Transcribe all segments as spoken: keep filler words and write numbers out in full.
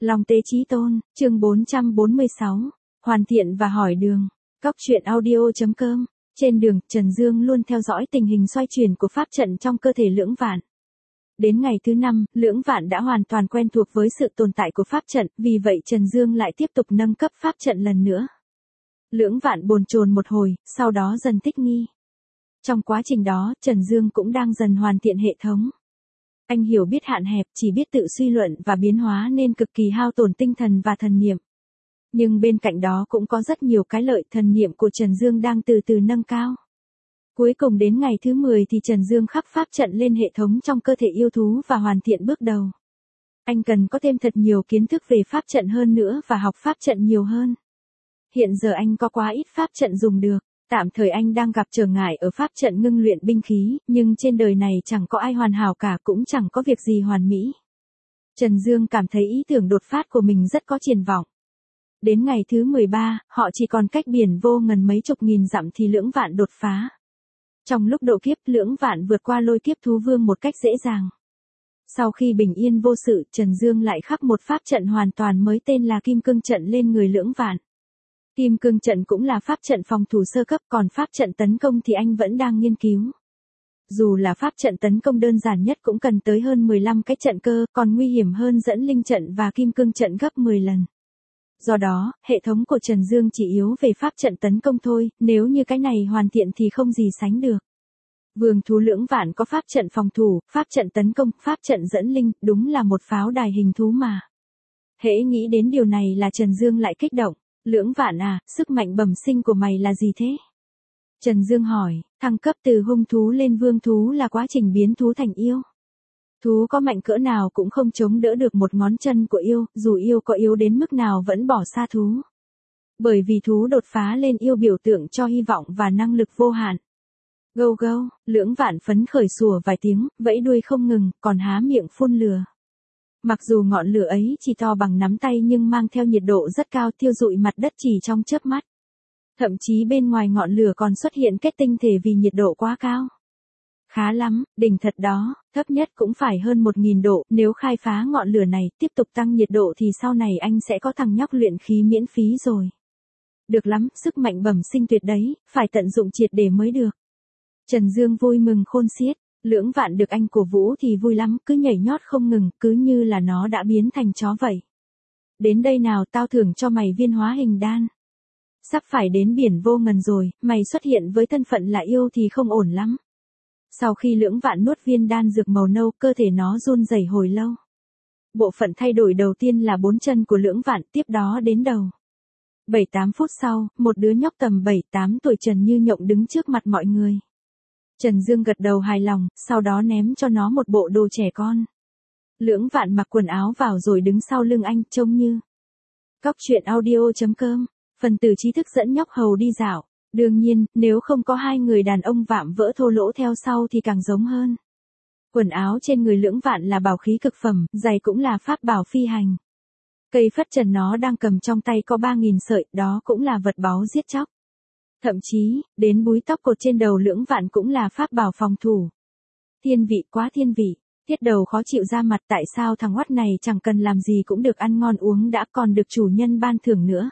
Long Tế Chí Tôn, chương bốn trăm bốn mươi sáu, hoàn thiện và hỏi đường. Cóc truyện audio.com. Trên đường, Trần Dương luôn theo dõi tình hình xoay chuyển của pháp trận trong cơ thể Lưỡng Vạn. Đến ngày thứ năm, Lưỡng Vạn đã hoàn toàn quen thuộc với sự tồn tại của pháp trận, vì vậy Trần Dương lại tiếp tục nâng cấp pháp trận lần nữa. Lưỡng Vạn bồn chồn một hồi, sau đó dần thích nghi. Trong quá trình đó, Trần Dương cũng đang dần hoàn thiện hệ thống. Anh hiểu biết hạn hẹp, chỉ biết tự suy luận và biến hóa nên cực kỳ hao tổn tinh thần và thần niệm. Nhưng bên cạnh đó cũng có rất nhiều cái lợi, thần niệm của Trần Dương đang từ từ nâng cao. Cuối cùng đến ngày thứ mười thì Trần Dương khắc pháp trận lên hệ thống trong cơ thể yêu thú và hoàn thiện bước đầu. Anh cần có thêm thật nhiều kiến thức về pháp trận hơn nữa và học pháp trận nhiều hơn. Hiện giờ anh có quá ít pháp trận dùng được. Tạm thời anh đang gặp trở ngại ở pháp trận ngưng luyện binh khí, nhưng trên đời này chẳng có ai hoàn hảo cả, cũng chẳng có việc gì hoàn mỹ. Trần Dương cảm thấy ý tưởng đột phát của mình rất có triển vọng. Đến ngày thứ mười ba, họ chỉ còn cách biển vô ngần mấy chục nghìn dặm thì Lưỡng Vạn đột phá. Trong lúc độ kiếp, Lưỡng Vạn vượt qua lôi kiếp thú vương một cách dễ dàng. Sau khi bình yên vô sự, Trần Dương lại khắc một pháp trận hoàn toàn mới tên là Kim Cương trận lên người Lưỡng Vạn. Kim Cương trận cũng là pháp trận phòng thủ sơ cấp, còn pháp trận tấn công thì anh vẫn đang nghiên cứu. Dù là pháp trận tấn công đơn giản nhất cũng cần tới hơn mười lăm cái trận cơ, còn nguy hiểm hơn dẫn linh trận và Kim Cương trận gấp mười lần. Do đó, hệ thống của Trần Dương chỉ yếu về pháp trận tấn công thôi, nếu như cái này hoàn thiện thì không gì sánh được. Vương thú Lưỡng Vạn có pháp trận phòng thủ, pháp trận tấn công, pháp trận dẫn linh, đúng là một pháo đài hình thú mà. Hễ nghĩ đến điều này là Trần Dương lại kích động. Lưỡng Vạn à, sức mạnh bẩm sinh của mày là gì thế? Trần Dương hỏi, thăng cấp từ hung thú lên vương thú là quá trình biến thú thành yêu. Thú có mạnh cỡ nào cũng không chống đỡ được một ngón chân của yêu, dù yêu có yếu đến mức nào vẫn bỏ xa thú. Bởi vì thú đột phá lên yêu biểu tượng cho hy vọng và năng lực vô hạn. Gâu gâu, Lưỡng Vạn phấn khởi sủa vài tiếng, vẫy đuôi không ngừng, còn há miệng phun lửa. Mặc dù ngọn lửa ấy chỉ to bằng nắm tay nhưng mang theo nhiệt độ rất cao, thiêu rụi mặt đất chỉ trong chớp mắt. Thậm chí bên ngoài ngọn lửa còn xuất hiện kết tinh thể vì nhiệt độ quá cao. Khá lắm, đỉnh thật đó, thấp nhất cũng phải hơn một nghìn độ, nếu khai phá ngọn lửa này tiếp tục tăng nhiệt độ thì sau này anh sẽ có thằng nhóc luyện khí miễn phí rồi. Được lắm, sức mạnh bẩm sinh tuyệt đấy, phải tận dụng triệt để mới được. Trần Dương vui mừng khôn xiết. Lưỡng Vạn được anh cổ vũ thì vui lắm, cứ nhảy nhót không ngừng, cứ như là nó đã biến thành chó vậy. Đến đây nào, tao thưởng cho mày viên hóa hình đan. Sắp phải đến biển vô ngần rồi, mày xuất hiện với thân phận là yêu thì không ổn lắm. Sau khi Lưỡng Vạn nuốt viên đan dược màu nâu, cơ thể nó run rẩy hồi lâu. Bộ phận thay đổi đầu tiên là bốn chân của Lưỡng Vạn, tiếp đó đến đầu. bảy tám phút sau, một đứa nhóc tầm bảy tám tuổi trần như nhộng đứng trước mặt mọi người. Trần Dương gật đầu hài lòng, sau đó ném cho nó một bộ đồ trẻ con. Lưỡng Vạn mặc quần áo vào rồi đứng sau lưng anh, trông như. Cóc truyện audio.com, phần tử trí thức dẫn nhóc hầu đi dạo. Đương nhiên, nếu không có hai người đàn ông vạm vỡ thô lỗ theo sau thì càng giống hơn. Quần áo trên người Lưỡng Vạn là bảo khí cực phẩm, giày cũng là pháp bảo phi hành. Cây phất trần nó đang cầm trong tay có ba nghìn sợi, đó cũng là vật báu giết chóc. Thậm chí, đến búi tóc cột trên đầu Lưỡng Vạn cũng là pháp bảo phòng thủ. Thiên vị, quá thiên vị. Thiết Đầu khó chịu ra mặt, tại sao thằng oắt này chẳng cần làm gì cũng được ăn ngon uống đã, còn được chủ nhân ban thưởng nữa.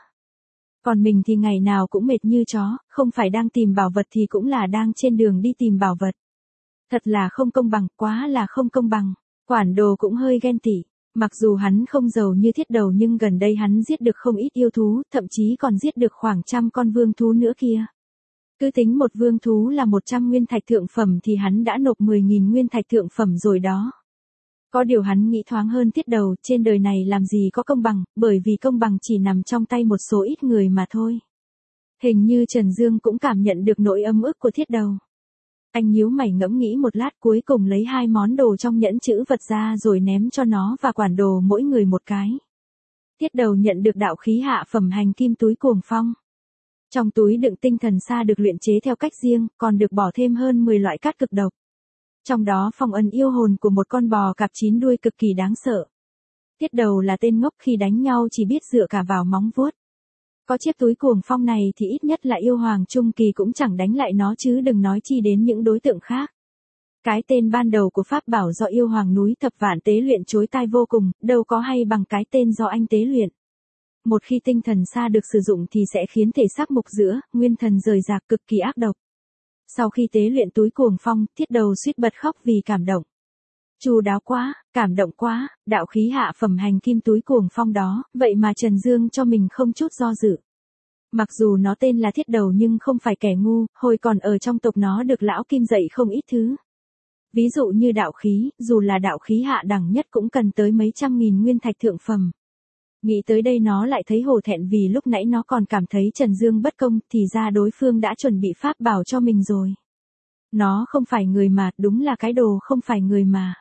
Còn mình thì ngày nào cũng mệt như chó, không phải đang tìm bảo vật thì cũng là đang trên đường đi tìm bảo vật. Thật là không công bằng, quá là không công bằng. Quản đồ cũng hơi ghen tị. Mặc dù hắn không giàu như Thiết Đầu nhưng gần đây hắn giết được không ít yêu thú, thậm chí còn giết được khoảng trăm con vương thú nữa kia. Cứ tính một vương thú là một trăm nguyên thạch thượng phẩm thì hắn đã nộp mười nghìn nguyên thạch thượng phẩm rồi đó. Có điều hắn nghĩ thoáng hơn Thiết Đầu, trên đời này làm gì có công bằng, bởi vì công bằng chỉ nằm trong tay một số ít người mà thôi. Hình như Trần Dương cũng cảm nhận được nỗi âm ức của Thiết Đầu. Anh nhíu mày ngẫm nghĩ một lát, cuối cùng lấy hai món đồ trong nhẫn chữ vật ra rồi ném cho nó và quản đồ mỗi người một cái. Thiết Đầu nhận được đạo khí hạ phẩm hành kim túi cuồng phong. Trong túi đựng tinh thần sa được luyện chế theo cách riêng, còn được bỏ thêm hơn mười loại cát cực độc. Trong đó phong ấn yêu hồn của một con bò cạp chín đuôi cực kỳ đáng sợ. Thiết Đầu là tên ngốc, khi đánh nhau chỉ biết dựa cả vào móng vuốt. Có chiếc túi cuồng phong này thì ít nhất là yêu hoàng trung kỳ cũng chẳng đánh lại nó chứ đừng nói chi đến những đối tượng khác. Cái tên ban đầu của pháp bảo do yêu hoàng núi thập vạn tế luyện chối tai vô cùng, đâu có hay bằng cái tên do anh tế luyện. Một khi tinh thần xa được sử dụng thì sẽ khiến thể xác mục giữa, nguyên thần rời rạc cực kỳ ác độc. Sau khi tế luyện túi cuồng phong, thiết đầu suýt bật khóc vì cảm động. Chu đáo quá, cảm động quá, đạo khí hạ phẩm hành kim túi cuồng phong đó, vậy mà Trần Dương cho mình không chút do dự. Mặc dù nó tên là thiết đầu nhưng không phải kẻ ngu, hồi còn ở trong tộc nó được lão Kim dạy không ít thứ. Ví dụ như đạo khí, dù là đạo khí hạ đẳng nhất cũng cần tới mấy trăm nghìn nguyên thạch thượng phẩm. Nghĩ tới đây nó lại thấy hổ thẹn vì lúc nãy nó còn cảm thấy Trần Dương bất công, thì ra đối phương đã chuẩn bị pháp bảo cho mình rồi. Nó không phải người mà, đúng là cái đồ không phải người mà.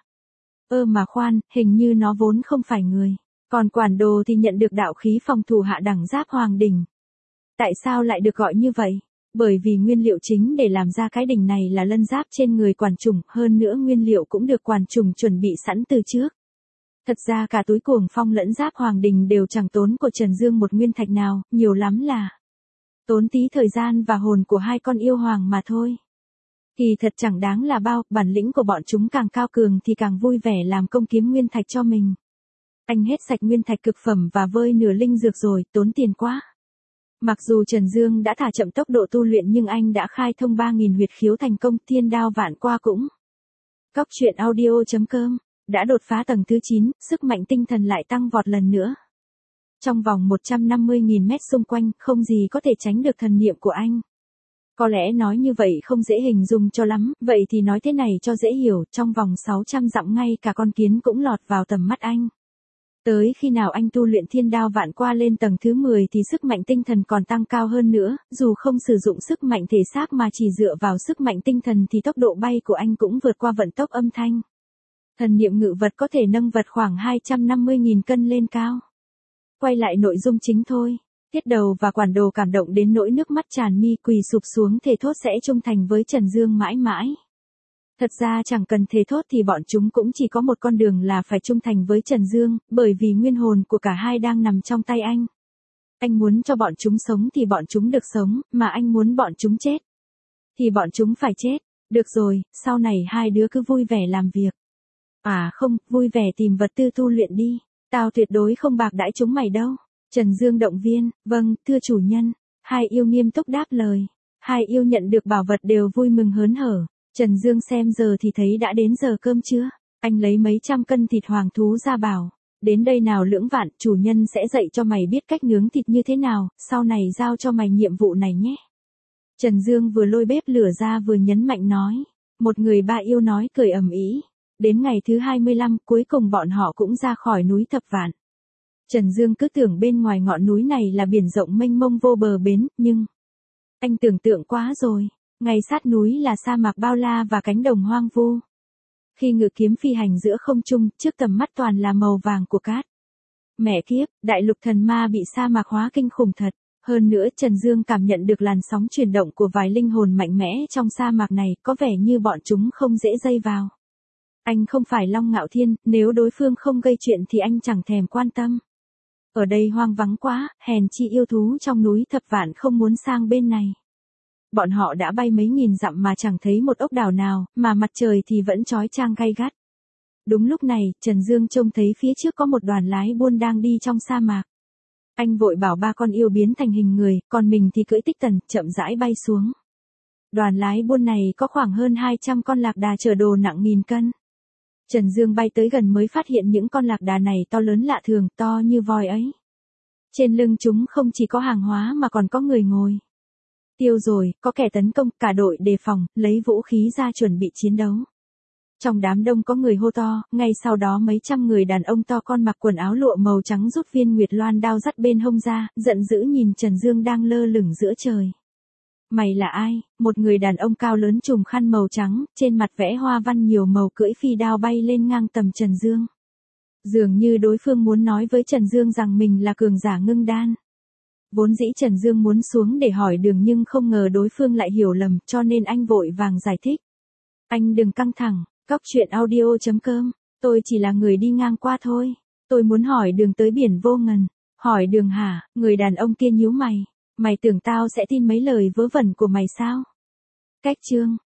Ơ mà khoan, hình như nó vốn không phải người. Còn quản đồ thì nhận được đạo khí phòng thủ hạ đẳng giáp hoàng đỉnh. Tại sao lại được gọi như vậy? Bởi vì nguyên liệu chính để làm ra cái đỉnh này là lân giáp trên người quản trùng, hơn nữa nguyên liệu cũng được quản trùng chuẩn bị sẵn từ trước. Thật ra cả túi cuồng phong lẫn giáp hoàng đình đều chẳng tốn của Trần Dương một nguyên thạch nào, nhiều lắm là tốn tí thời gian và hồn của hai con yêu hoàng mà thôi. Thì thật chẳng đáng là bao, bản lĩnh của bọn chúng càng cao cường thì càng vui vẻ làm công kiếm nguyên thạch cho mình. Anh hết sạch nguyên thạch cực phẩm và vơi nửa linh dược rồi, tốn tiền quá. Mặc dù Trần Dương đã thả chậm tốc độ tu luyện nhưng anh đã khai thông ba nghìn huyệt khiếu thành công, thiên đao vạn qua cũng. Cóc truyện audio chấm com đã đột phá tầng thứ chín, sức mạnh tinh thần lại tăng vọt lần nữa. Trong vòng một trăm năm mươi nghìn mét xung quanh, không gì có thể tránh được thần niệm của anh. Có lẽ nói như vậy không dễ hình dung cho lắm, vậy thì nói thế này cho dễ hiểu, trong vòng sáu trăm dặm ngay cả con kiến cũng lọt vào tầm mắt anh. Tới khi nào anh tu luyện thiên đao vạn qua lên tầng thứ mười thì sức mạnh tinh thần còn tăng cao hơn nữa, dù không sử dụng sức mạnh thể xác mà chỉ dựa vào sức mạnh tinh thần thì tốc độ bay của anh cũng vượt qua vận tốc âm thanh. Thần niệm ngự vật có thể nâng vật khoảng hai trăm năm mươi nghìn cân lên cao. Quay lại nội dung chính thôi. Thiết đầu và quản đồ cảm động đến nỗi nước mắt tràn mi, quỳ sụp xuống thề thốt sẽ trung thành với Trần Dương mãi mãi. Thật ra chẳng cần thề thốt thì bọn chúng cũng chỉ có một con đường là phải trung thành với Trần Dương, bởi vì nguyên hồn của cả hai đang nằm trong tay anh. Anh muốn cho bọn chúng sống thì bọn chúng được sống, mà anh muốn bọn chúng chết thì bọn chúng phải chết. Được rồi, sau này hai đứa cứ vui vẻ làm việc. À không, vui vẻ tìm vật tư tu luyện đi. Tao tuyệt đối không bạc đãi chúng mày đâu. Trần Dương động viên, vâng, thưa chủ nhân. Hai yêu nghiêm túc đáp lời. Hai yêu nhận được bảo vật đều vui mừng hớn hở. Trần Dương xem giờ thì thấy đã đến giờ cơm trưa. Anh lấy mấy trăm cân thịt hoàng thú ra bảo. Đến đây nào Lưỡng Vạn, chủ nhân sẽ dạy cho mày biết cách nướng thịt như thế nào, sau này giao cho mày nhiệm vụ này nhé. Trần Dương vừa lôi bếp lửa ra vừa nhấn mạnh nói. Một người ba yêu nói cười ầm ĩ. Đến ngày thứ hai mươi lăm, cuối cùng bọn họ cũng ra khỏi núi Thập Vạn. Trần Dương cứ tưởng bên ngoài ngọn núi này là biển rộng mênh mông vô bờ bến, nhưng anh tưởng tượng quá rồi. Ngay sát núi là sa mạc bao la và cánh đồng hoang vu. Khi ngự kiếm phi hành giữa không trung, trước tầm mắt toàn là màu vàng của cát. Mẹ kiếp, đại lục thần ma bị sa mạc hóa kinh khủng thật. Hơn nữa Trần Dương cảm nhận được làn sóng chuyển động của vài linh hồn mạnh mẽ trong sa mạc này, có vẻ như bọn chúng không dễ dây vào. Anh không phải Long Ngạo Thiên, nếu đối phương không gây chuyện thì anh chẳng thèm quan tâm. Ở đây hoang vắng quá, hèn chi yêu thú trong núi Thập Vạn không muốn sang bên này. Bọn họ đã bay mấy nghìn dặm mà chẳng thấy một ốc đảo nào, mà mặt trời thì vẫn chói chang gay gắt. Đúng lúc này, Trần Dương trông thấy phía trước có một đoàn lái buôn đang đi trong sa mạc. Anh vội bảo ba con yêu biến thành hình người, còn mình thì cưỡi tích tần, chậm rãi bay xuống. Đoàn lái buôn này có khoảng hơn hai trăm con lạc đà chở đồ nặng nghìn cân. Trần Dương bay tới gần mới phát hiện những con lạc đà này to lớn lạ thường, to như voi ấy. Trên lưng chúng không chỉ có hàng hóa mà còn có người ngồi. Tiêu rồi, có kẻ tấn công, cả đội đề phòng, lấy vũ khí ra chuẩn bị chiến đấu. Trong đám đông có người hô to, ngay sau đó mấy trăm người đàn ông to con mặc quần áo lụa màu trắng rút viên nguyệt loan đao dắt bên hông ra, giận dữ nhìn Trần Dương đang lơ lửng giữa trời. Mày là ai? Một người đàn ông cao lớn trùm khăn màu trắng, trên mặt vẽ hoa văn nhiều màu cưỡi phi đao bay lên ngang tầm Trần Dương. Dường như đối phương muốn nói với Trần Dương rằng mình là cường giả ngưng đan. Vốn dĩ Trần Dương muốn xuống để hỏi đường nhưng không ngờ đối phương lại hiểu lầm, cho nên anh vội vàng giải thích. Anh đừng căng thẳng, cóc truyện audio chấm com, tôi chỉ là người đi ngang qua thôi. Tôi muốn hỏi đường tới biển vô ngần. Hỏi đường hả? Người đàn ông kia nhíu mày. Mày tưởng tao sẽ tin mấy lời vớ vẩn của mày sao? Cách chương